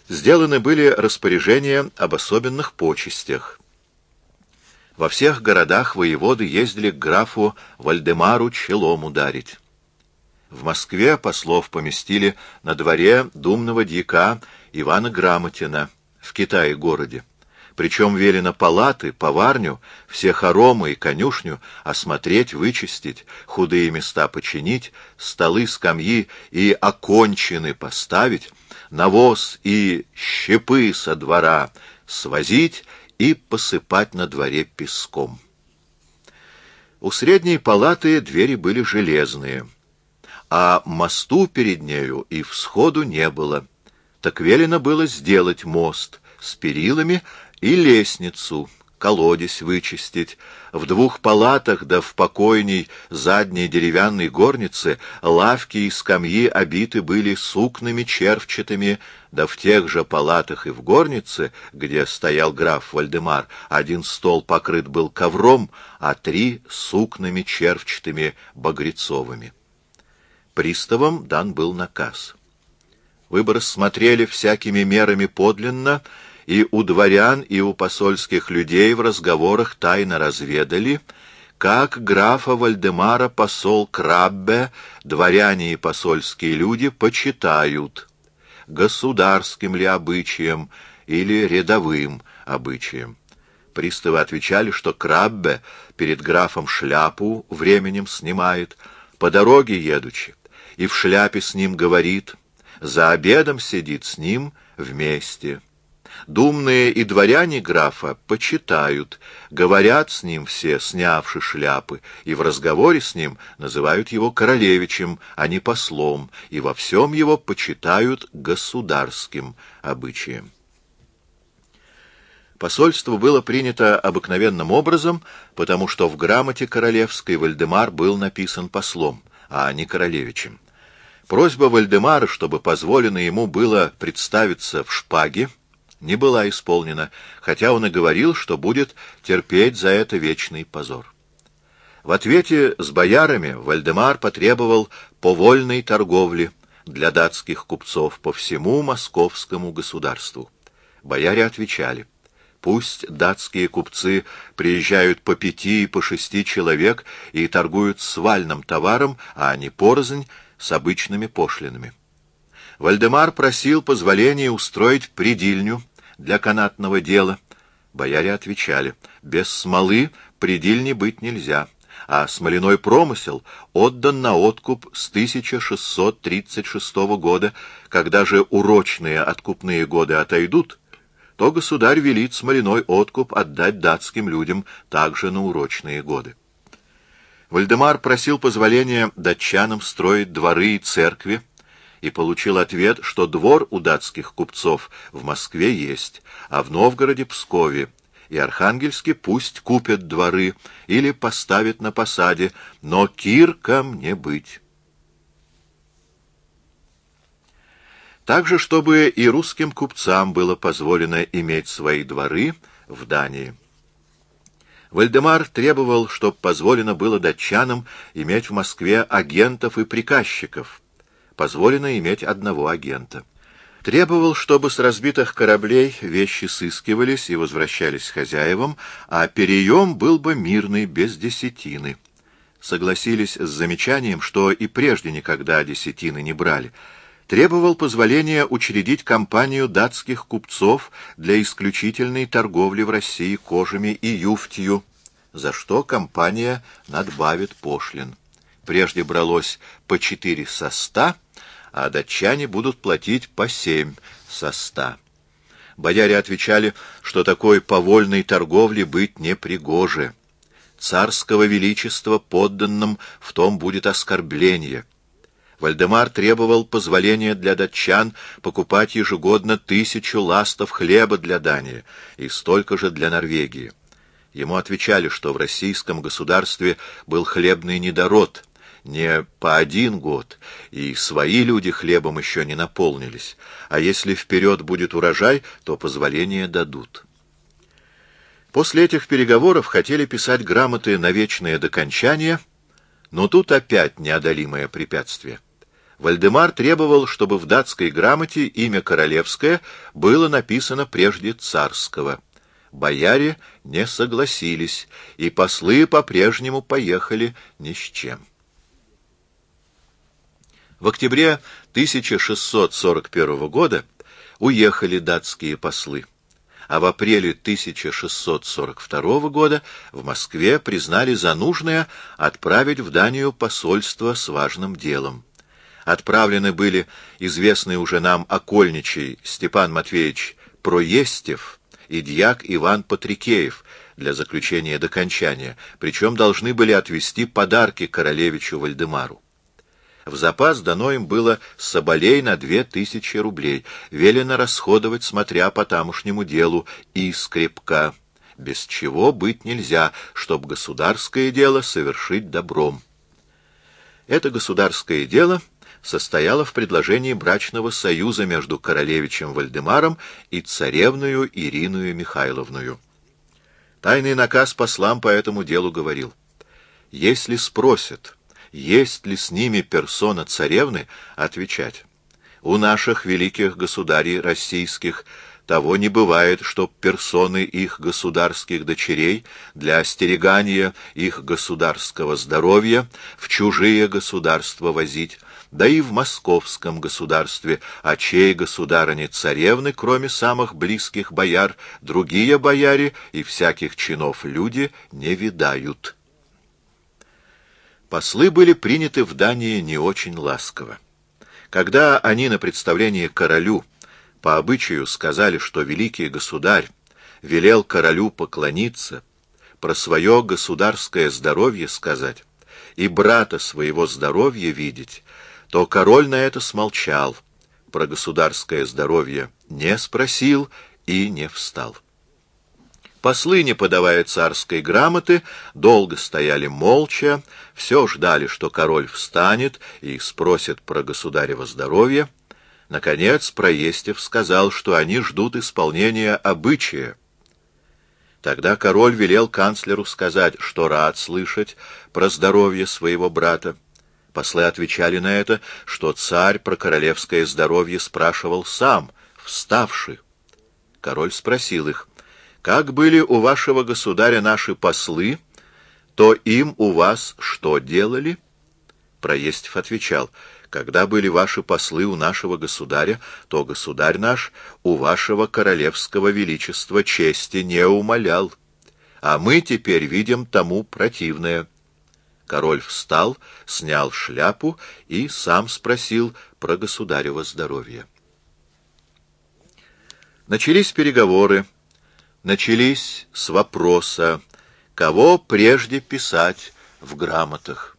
Сделаны были распоряжения об особенных почестях. Во всех городах воеводы ездили к графу Вальдемару челом ударить. В Москве послов поместили на дворе думного дьяка Ивана Грамотина в Китае-городе. Причем велено палаты, поварню, все хоромы и конюшню осмотреть, вычистить, худые места починить, столы, скамьи и окончины поставить, навоз и щепы со двора свозить и посыпать на дворе песком. У средней палаты двери были железные, а мосту перед нею и всходу не было. Так велено было сделать мост с перилами и лестницу, колодец вычистить. В двух палатах да в покойней задней деревянной горнице лавки и скамьи обиты были сукнами червчатыми, да в тех же палатах и в горнице, где стоял граф Вальдемар, один стол покрыт был ковром, а 3 сукнами червчатыми багрецовыми. Приставам дан был наказ. Вы бы рассмотрели всякими мерами подлинно, и у дворян, и у посольских людей в разговорах тайно разведали, как графа Вальдемара посол Краббе, дворяне и посольские люди почитают, государским ли обычаем или рядовым обычаем. Приставы отвечали, что Краббе перед графом шляпу временем снимает, по дороге едучи, и в шляпе с ним говорит, за обедом сидит с ним вместе. Думные и дворяне графа почитают, говорят с ним все, снявши шляпы, и в разговоре с ним называют его королевичем, а не послом, и во всем его почитают государским обычаем. Посольство было принято обыкновенным образом, потому что в грамоте королевской Вальдемар был написан послом, а не королевичем. Просьба Вальдемара, чтобы позволено ему было представиться в шпаге, не была исполнена, хотя он и говорил, что будет терпеть за это вечный позор. В ответе с боярами Вальдемар потребовал повольной торговли для датских купцов по всему московскому государству. Бояре отвечали: пусть датские купцы приезжают по 5 и по 6 человек и торгуют с вальным товаром, а не порознь с обычными пошлинами. Вальдемар просил позволения устроить придильню для канатного дела. Бояре отвечали: без смолы придильни быть нельзя, а смоляной промысел отдан на откуп с 1636 года. Когда же урочные откупные годы отойдут, то государь велит смоляной откуп отдать датским людям также на урочные годы. Вальдемар просил позволения датчанам строить дворы и церкви, и получил ответ, что двор у датских купцов в Москве есть, а в Новгороде, Пскове и Архангельске пусть купят дворы или поставят на посаде, но киркам не быть. Также, чтобы и русским купцам было позволено иметь свои дворы в Дании. Вальдемар требовал, чтобы позволено было датчанам иметь в Москве агентов и приказчиков. Позволено иметь одного агента. Требовал, чтобы с разбитых кораблей вещи сыскивались и возвращались хозяевам, а переем был бы мирный, без десятины. Согласились с замечанием, что и прежде никогда десятины не брали. Требовал позволения учредить компанию датских купцов для исключительной торговли в России кожами и юфтью, за что компания надбавит пошлин. Прежде бралось по 4 со 100, а датчане будут платить по 7 со 100. Бояре отвечали, что такой повольной торговли быть непригоже. Царского величества подданным в том будет оскорбление. Вальдемар требовал позволения для датчан покупать ежегодно 1000 ластов хлеба для Дании и столько же для Норвегии. Ему отвечали, что в российском государстве был хлебный недород не по 1 год, и свои люди хлебом еще не наполнились, а если вперед будет урожай, то позволение дадут. После этих переговоров хотели писать грамоты на вечное докончание, но тут опять неодолимое препятствие. Вальдемар требовал, чтобы в датской грамоте имя королевское было написано прежде царского. Бояре не согласились, и послы по-прежнему поехали ни с чем. В октябре 1641 года уехали датские послы, а в апреле 1642 года в Москве признали за нужное отправить в Данию посольство с важным делом. Отправлены были известный уже нам окольничий Степан Матвеевич Проестев и дьяк Иван Патрикеев для заключения докончания, причем должны были отвезти подарки королевичу Вальдемару. В запас дано им было соболей на 2000 рублей, велено расходовать, смотря по тамошнему делу, и скрепка, без чего быть нельзя, чтоб государское дело совершить добром. Это государское дело состояло в предложении брачного союза между королевичем Вальдемаром и царевною Ириною Михайловною. Тайный наказ послам по этому делу говорил: если спросят, есть ли с ними персона царевны, отвечать: у наших великих государей российских того не бывает, чтоб персоны их государских дочерей для остерегания их государского здоровья в чужие государства возить, да и в московском государстве, чей государыни-царевны, кроме самых близких бояр, другие бояре и всяких чинов люди не видают. Послы были приняты в Дании не очень ласково. Когда они на представлении королю по обычаю сказали, что великий государь велел королю поклониться, про свое государское здоровье сказать и брата своего здоровья видеть, то король на это смолчал, про государское здоровье не спросил и не встал. Послы, не подавая царской грамоты, долго стояли молча, все ждали, что король встанет и спросит про государево здоровье. Наконец Проестев сказал, что они ждут исполнения обычая. Тогда король велел канцлеру сказать, что рад слышать про здоровье своего брата. Послы отвечали на это, что царь про королевское здоровье спрашивал сам, вставши. Король спросил их: как были у вашего государя наши послы, то им у вас что делали? Проестев отвечал: когда были ваши послы у нашего государя, то государь наш у вашего королевского величества чести не умалял, а мы теперь видим тому противное. Король встал, снял шляпу и сам спросил про государево здоровье. Начались переговоры. Начались с вопроса, кого прежде писать в грамотах.